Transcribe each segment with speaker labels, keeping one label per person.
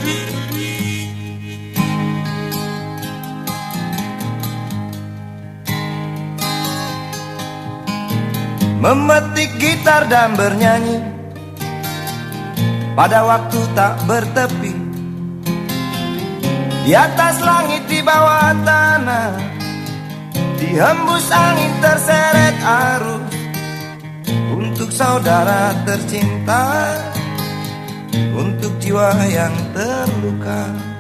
Speaker 1: Memetik gitar dan bernyanyi pada waktu tak bertepi, di atas langit, di bawah tanah, dihembus angin, terseret arus, untuk saudara tercinta, untuk jiwa yang terluka.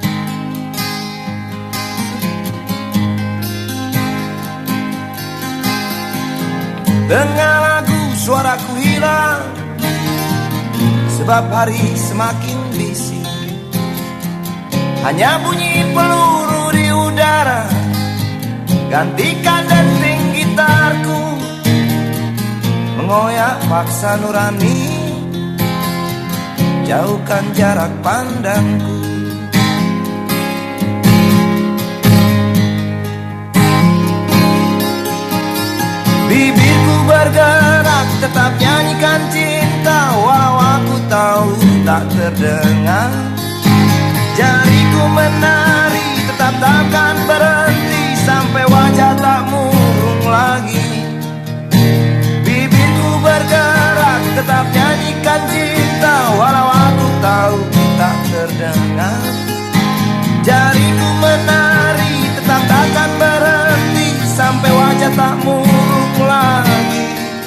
Speaker 1: Dengar lagu, suaraku hilang, sebab hari semakin bising. Hanya bunyi peluru di udara, gantikan denting gitarku, mengoyak paksa nurani, jauhkan jarak pandangku. Bibirku bergerak, tetap nyanyikan cinta, walau aku tahu tak terdengar. Jariku menari, tetap takkan berhenti, sampai wajah tak murung lagi. Bibirku bergerak, tetap nyanyikan cinta, walau aku tahu tak terdengar. Jariku menari, tetap takkan berhenti, sampai wajah tak murung lagi.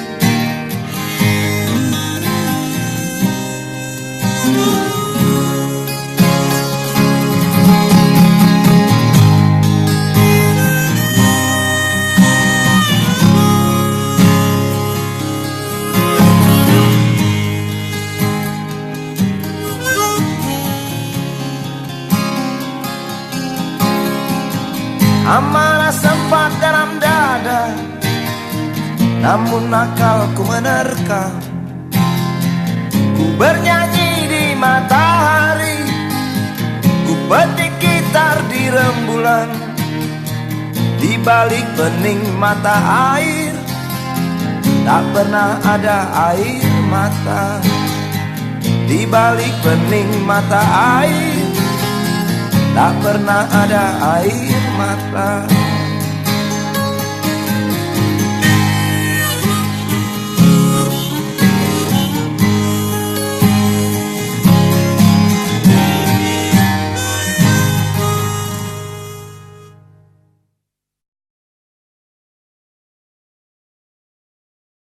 Speaker 1: Amarah sempat dalam dada, namun akalku menerka. Ku bernyanyi di matahari, ku petik gitar di rembulan, di balik bening mata air, tak pernah ada air mata. Di balik bening mata air, tak pernah ada air mata.